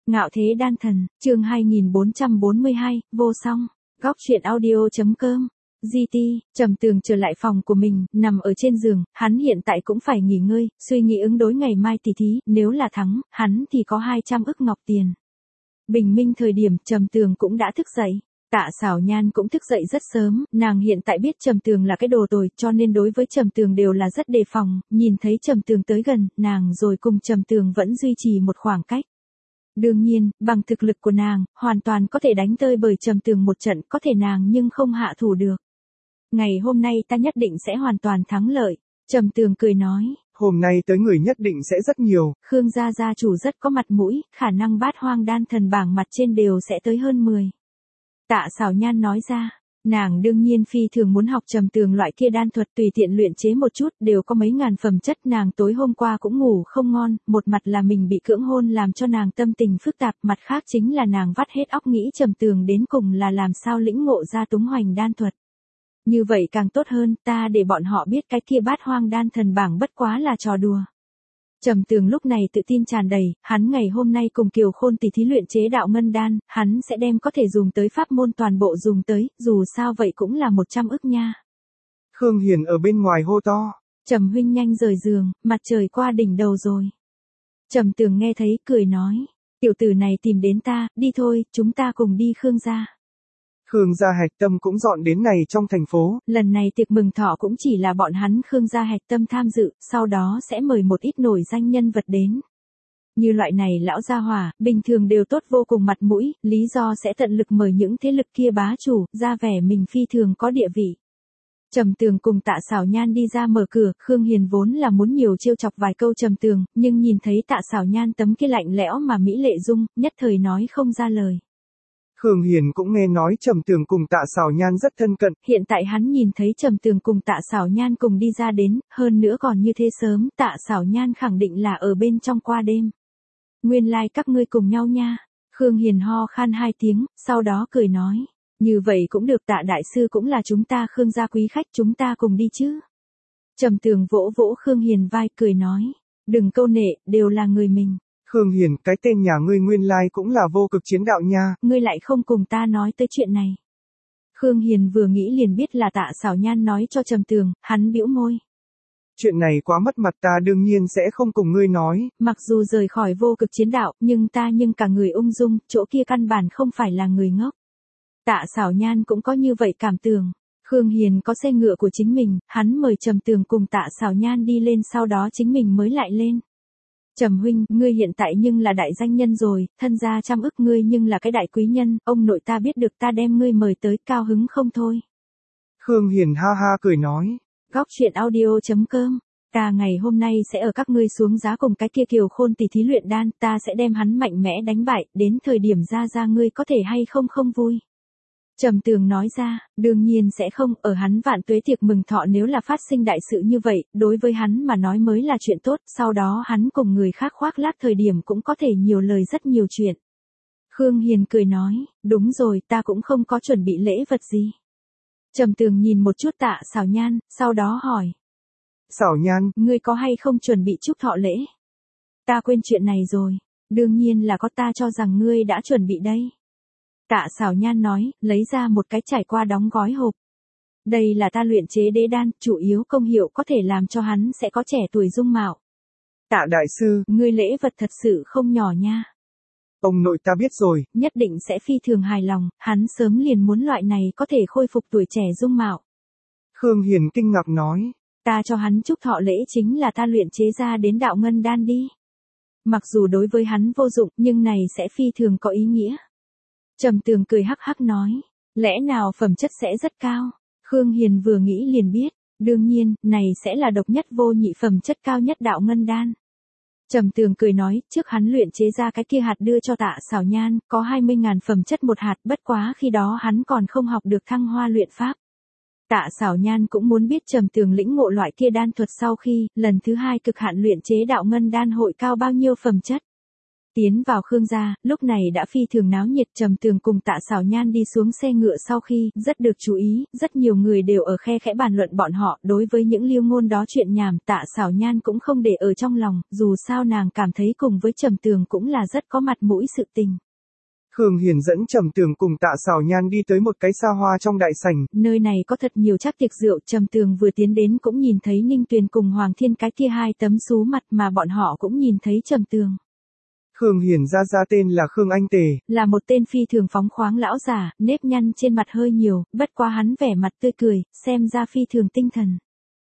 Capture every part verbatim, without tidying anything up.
Ngạo thế đan thần, chương hai nghìn bốn trăm bốn mươi hai, vô song, góc truyện audio.com. giê tê, Trầm Tường trở lại phòng của mình, nằm ở trên giường, hắn hiện tại cũng phải nghỉ ngơi, suy nghĩ ứng đối ngày mai tỷ thí, nếu là thắng, hắn thì có hai trăm ức ngọc tiền. Bình minh thời điểm, Trầm Tường cũng đã thức dậy. Tạ Sảo Nhan cũng thức dậy rất sớm, nàng hiện tại biết Trầm Tường là cái đồ tồi, cho nên đối với Trầm Tường đều là rất đề phòng, nhìn thấy Trầm Tường tới gần, nàng rồi cùng Trầm Tường vẫn duy trì một khoảng cách. Đương nhiên, bằng thực lực của nàng, hoàn toàn có thể đánh tơi bởi Trầm Tường một trận, có thể nàng nhưng không hạ thủ được. Ngày hôm nay ta nhất định sẽ hoàn toàn thắng lợi, Trầm Tường cười nói. Hôm nay tới người nhất định sẽ rất nhiều. Khương gia gia chủ rất có mặt mũi, khả năng bát hoang đan thần bảng mặt trên đều sẽ tới hơn mười. Tạ Sảo Nhan nói ra, nàng đương nhiên phi thường muốn học Trầm Tường loại kia đan thuật tùy tiện luyện chế một chút, đều có mấy ngàn phẩm chất, nàng tối hôm qua cũng ngủ không ngon, một mặt là mình bị cưỡng hôn làm cho nàng tâm tình phức tạp, mặt khác chính là nàng vắt hết óc nghĩ Trầm Tường đến cùng là làm sao lĩnh ngộ ra túng hoành đan thuật. Như vậy càng tốt hơn, ta để bọn họ biết cái kia bát hoang đan thần bảng bất quá là trò đùa. Trầm Tường lúc này tự tin tràn đầy, hắn ngày hôm nay cùng Kiều Khôn tỷ thí luyện chế đạo ngân đan, hắn sẽ đem có thể dùng tới pháp môn toàn bộ dùng tới, dù sao vậy cũng là một trăm ức nha. Khương Hiền ở bên ngoài hô to. Trầm huynh nhanh rời giường, mặt trời qua đỉnh đầu rồi. Trầm Tường nghe thấy, cười nói, tiểu tử này tìm đến ta, đi thôi, chúng ta cùng đi Khương gia. Khương gia hạch tâm cũng dọn đến này trong thành phố. Lần này tiệc mừng thọ cũng chỉ là bọn hắn Khương gia hạch tâm tham dự, sau đó sẽ mời một ít nổi danh nhân vật đến. Như loại này lão gia hỏa, bình thường đều tốt vô cùng mặt mũi, lý do sẽ tận lực mời những thế lực kia bá chủ, ra vẻ mình phi thường có địa vị. Trầm Tường cùng Tạ Sảo Nhan đi ra mở cửa, Khương Hiền vốn là muốn nhiều trêu chọc vài câu Trầm Tường, nhưng nhìn thấy Tạ Sảo Nhan tấm kia lạnh lẽo mà mỹ lệ dung, nhất thời nói không ra lời. Khương Hiền cũng nghe nói Trầm Tường cùng Tạ Sảo Nhan rất thân cận. Hiện tại hắn nhìn thấy Trầm Tường cùng Tạ Sảo Nhan cùng đi ra đến, hơn nữa còn như thế sớm, Tạ Sảo Nhan khẳng định là ở bên trong qua đêm. Nguyên lai like các ngươi cùng nhau nha. Khương Hiền ho khan hai tiếng, sau đó cười nói. Như vậy cũng được, Tạ đại sư cũng là chúng ta Khương gia quý khách, chúng ta cùng đi chứ. Trầm Tường vỗ vỗ Khương Hiền vai, cười nói. Đừng câu nệ, đều là người mình. Khương Hiền, cái tên nhà ngươi nguyên lai cũng là vô cực chiến đạo nha. Ngươi lại không cùng ta nói tới chuyện này. Khương Hiền vừa nghĩ liền biết là Tạ Sảo Nhan nói cho Trầm Tường, hắn bĩu môi. Chuyện này quá mất mặt, ta đương nhiên sẽ không cùng ngươi nói. Mặc dù rời khỏi vô cực chiến đạo, nhưng ta nhưng cả người ung dung, chỗ kia căn bản không phải là người ngốc. Tạ Sảo Nhan cũng có như vậy cảm tưởng. Khương Hiền có xe ngựa của chính mình, hắn mời Trầm Tường cùng Tạ Sảo Nhan đi lên, sau đó chính mình mới lại lên. Trầm huynh, ngươi hiện tại nhưng là đại danh nhân rồi, thân gia trăm ức, ngươi nhưng là cái đại quý nhân, ông nội ta biết được ta đem ngươi mời tới, cao hứng không thôi. Khương Hiền ha ha cười nói. Góc truyện audio.com. Ta ngày hôm nay sẽ ở các ngươi xuống giá cùng cái kia Kiều Khôn tỷ thí luyện đan, ta sẽ đem hắn mạnh mẽ đánh bại, đến thời điểm ra ra ngươi có thể hay không không vui. Trầm Tường nói ra, đương nhiên sẽ không, ở hắn vạn tuế tiệc mừng thọ nếu là phát sinh đại sự như vậy, đối với hắn mà nói mới là chuyện tốt, sau đó hắn cùng người khác khoác lác thời điểm cũng có thể nhiều lời rất nhiều chuyện. Khương Hiền cười nói, đúng rồi, ta cũng không có chuẩn bị lễ vật gì. Trầm Tường nhìn một chút Tạ Sảo Nhan, sau đó hỏi. Sảo Nhan, ngươi có hay không chuẩn bị chúc thọ lễ? Ta quên chuyện này rồi, đương nhiên là có, ta cho rằng ngươi đã chuẩn bị đây. Tạ Sảo Nhan nói, lấy ra một cái trải qua đóng gói hộp. Đây là ta luyện chế đế đan, chủ yếu công hiệu có thể làm cho hắn sẽ có trẻ tuổi dung mạo. Tạ đại sư, ngươi lễ vật thật sự không nhỏ nha. Ông nội ta biết rồi. Nhất định sẽ phi thường hài lòng, hắn sớm liền muốn loại này có thể khôi phục tuổi trẻ dung mạo. Khương Hiền kinh ngạc nói. Ta cho hắn chúc thọ lễ chính là ta luyện chế ra đến đạo ngân đan đi. Mặc dù đối với hắn vô dụng, nhưng này sẽ phi thường có ý nghĩa. Trầm Tường cười hắc hắc nói, lẽ nào phẩm chất sẽ rất cao? Khương Hiền vừa nghĩ liền biết, đương nhiên, này sẽ là độc nhất vô nhị phẩm chất cao nhất đạo ngân đan. Trầm Tường cười nói, trước hắn luyện chế ra cái kia hạt đưa cho Tạ Sảo Nhan, có hai mươi ngàn phẩm chất một hạt, bất quá khi đó hắn còn không học được thăng hoa luyện pháp. Tạ Sảo Nhan cũng muốn biết Trầm Tường lĩnh ngộ loại kia đan thuật sau khi, lần thứ hai cực hạn luyện chế đạo ngân đan hội cao bao nhiêu phẩm chất. Tiến vào Khương gia, lúc này đã phi thường náo nhiệt. Trầm Tường cùng Tạ Sảo Nhan đi xuống xe ngựa sau khi, rất được chú ý, rất nhiều người đều ở khe khẽ bàn luận bọn họ. Đối với những liêu ngôn đó chuyện nhảm, Tạ Sảo Nhan cũng không để ở trong lòng, dù sao nàng cảm thấy cùng với Trầm Tường cũng là rất có mặt mũi sự tình. Khương Hiền dẫn Trầm Tường cùng Tạ Sảo Nhan đi tới một cái xa hoa trong đại sảnh. Nơi này có thật nhiều chắc tiệc rượu. Trầm Tường vừa tiến đến cũng nhìn thấy Ninh Tuyền cùng Hoàng Thiên cái kia hai tấm sú mặt, mà bọn họ cũng nhìn thấy Trầm Tường. Khương Hiền gia gia tên là Khương Anh Tề, là một tên phi thường phóng khoáng lão già, nếp nhăn trên mặt hơi nhiều, bất quá hắn vẻ mặt tươi cười, xem ra phi thường tinh thần.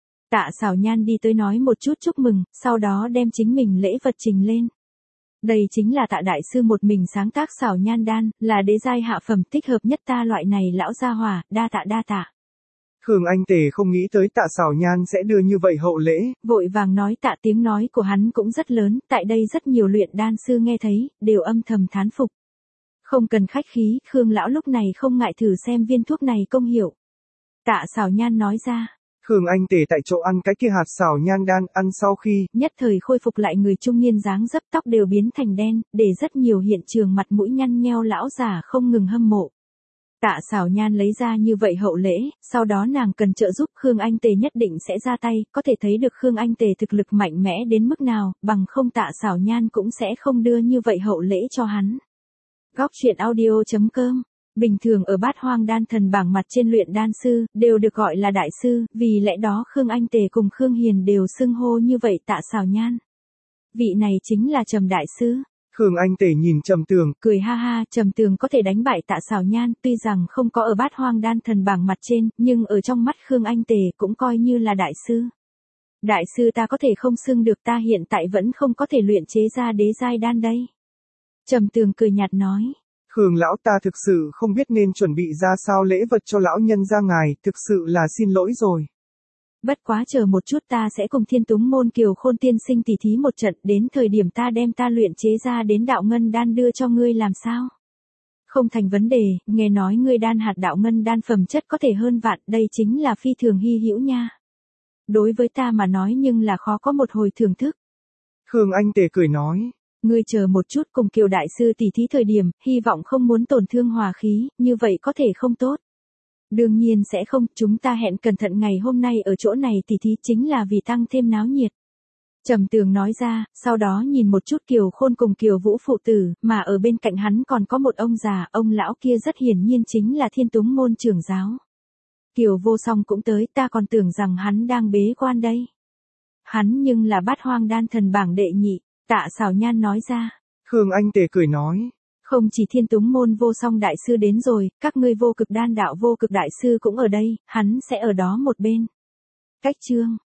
Tạ Sảo Nhan đi tới nói một chút chúc mừng, sau đó đem chính mình lễ vật trình lên. Đây chính là Tạ đại sư một mình sáng tác Sảo Nhan đan, là đế giai hạ phẩm, thích hợp nhất ta loại này lão gia hỏa, đa tạ đa tạ. Khương Anh Tề không nghĩ tới Tạ Sảo Nhan sẽ đưa như vậy hậu lễ, vội vàng nói tạ, tiếng nói của hắn cũng rất lớn, tại đây rất nhiều luyện đan sư nghe thấy, đều âm thầm thán phục. Không cần khách khí, Khương lão lúc này không ngại thử xem viên thuốc này công hiệu. Tạ Sảo Nhan nói ra. Khương Anh Tề tại chỗ ăn cái kia hạt Sảo Nhan đan, ăn sau khi, nhất thời khôi phục lại người trung niên dáng dấp, tóc đều biến thành đen, để rất nhiều hiện trường mặt mũi nhăn nheo lão già không ngừng hâm mộ. Tạ Sảo Nhan lấy ra như vậy hậu lễ, sau đó nàng cần trợ giúp Khương Anh Tề nhất định sẽ ra tay, có thể thấy được Khương Anh Tề thực lực mạnh mẽ đến mức nào, bằng không Tạ Sảo Nhan cũng sẽ không đưa như vậy hậu lễ cho hắn. Góc truyện audio chấm com. Bình thường ở Bát Hoang Đan Thần bảng mặt trên luyện đan sư, đều được gọi là đại sư, vì lẽ đó Khương Anh Tề cùng Khương Hiền đều xưng hô như vậy Tạ Sảo Nhan. Vị này chính là Trầm đại sư. Khương Anh Tề nhìn Trầm Tường, cười ha ha, Trầm Tường có thể đánh bại Tạ Sảo Nhan, tuy rằng không có ở Bát Hoang Đan Thần bảng mặt trên, nhưng ở trong mắt Khương Anh Tề cũng coi như là đại sư. Đại sư ta có thể không xưng được, ta hiện tại vẫn không có thể luyện chế ra đế giai đan đây. Trầm Tường cười nhạt nói. Khương lão, ta thực sự không biết nên chuẩn bị ra sao lễ vật cho lão nhân gia ngài, thực sự là xin lỗi rồi. Bất quá chờ một chút, ta sẽ cùng Thiên Túng môn Kiều Khôn tiên sinh tỉ thí một trận, đến thời điểm ta đem ta luyện chế ra đến đạo ngân đan đưa cho ngươi làm sao? Không thành vấn đề, nghe nói ngươi đan hạt đạo ngân đan phẩm chất có thể hơn vạn, đây chính là phi thường hy hữu nha. Đối với ta mà nói nhưng là khó có một hồi thưởng thức. Khương Anh Tề cười nói. Ngươi chờ một chút, cùng Kiều đại sư tỉ thí thời điểm, hy vọng không muốn tổn thương hòa khí, như vậy có thể không tốt. Đương nhiên sẽ không, chúng ta hẹn cẩn thận ngày hôm nay ở chỗ này tỉ thí chính là vì tăng thêm náo nhiệt. Trầm Tường nói ra, sau đó nhìn một chút Kiều Khôn cùng Kiều Vũ phụ tử, mà ở bên cạnh hắn còn có một ông già, ông lão kia rất hiển nhiên chính là Thiên Túng môn trưởng giáo. Kiều Vô Song cũng tới, ta còn tưởng rằng hắn đang bế quan đây. Hắn nhưng là Bát Hoang Đan Thần bảng đệ nhị, Tạ Sảo Nhan nói ra. Khương Anh Tề cười nói. Không chỉ Thiên Túng môn Vô Song đại sư đến rồi, các ngươi Vô Cực Đan đạo Vô Cực đại sư cũng ở đây, hắn sẽ ở đó một bên. Cách chương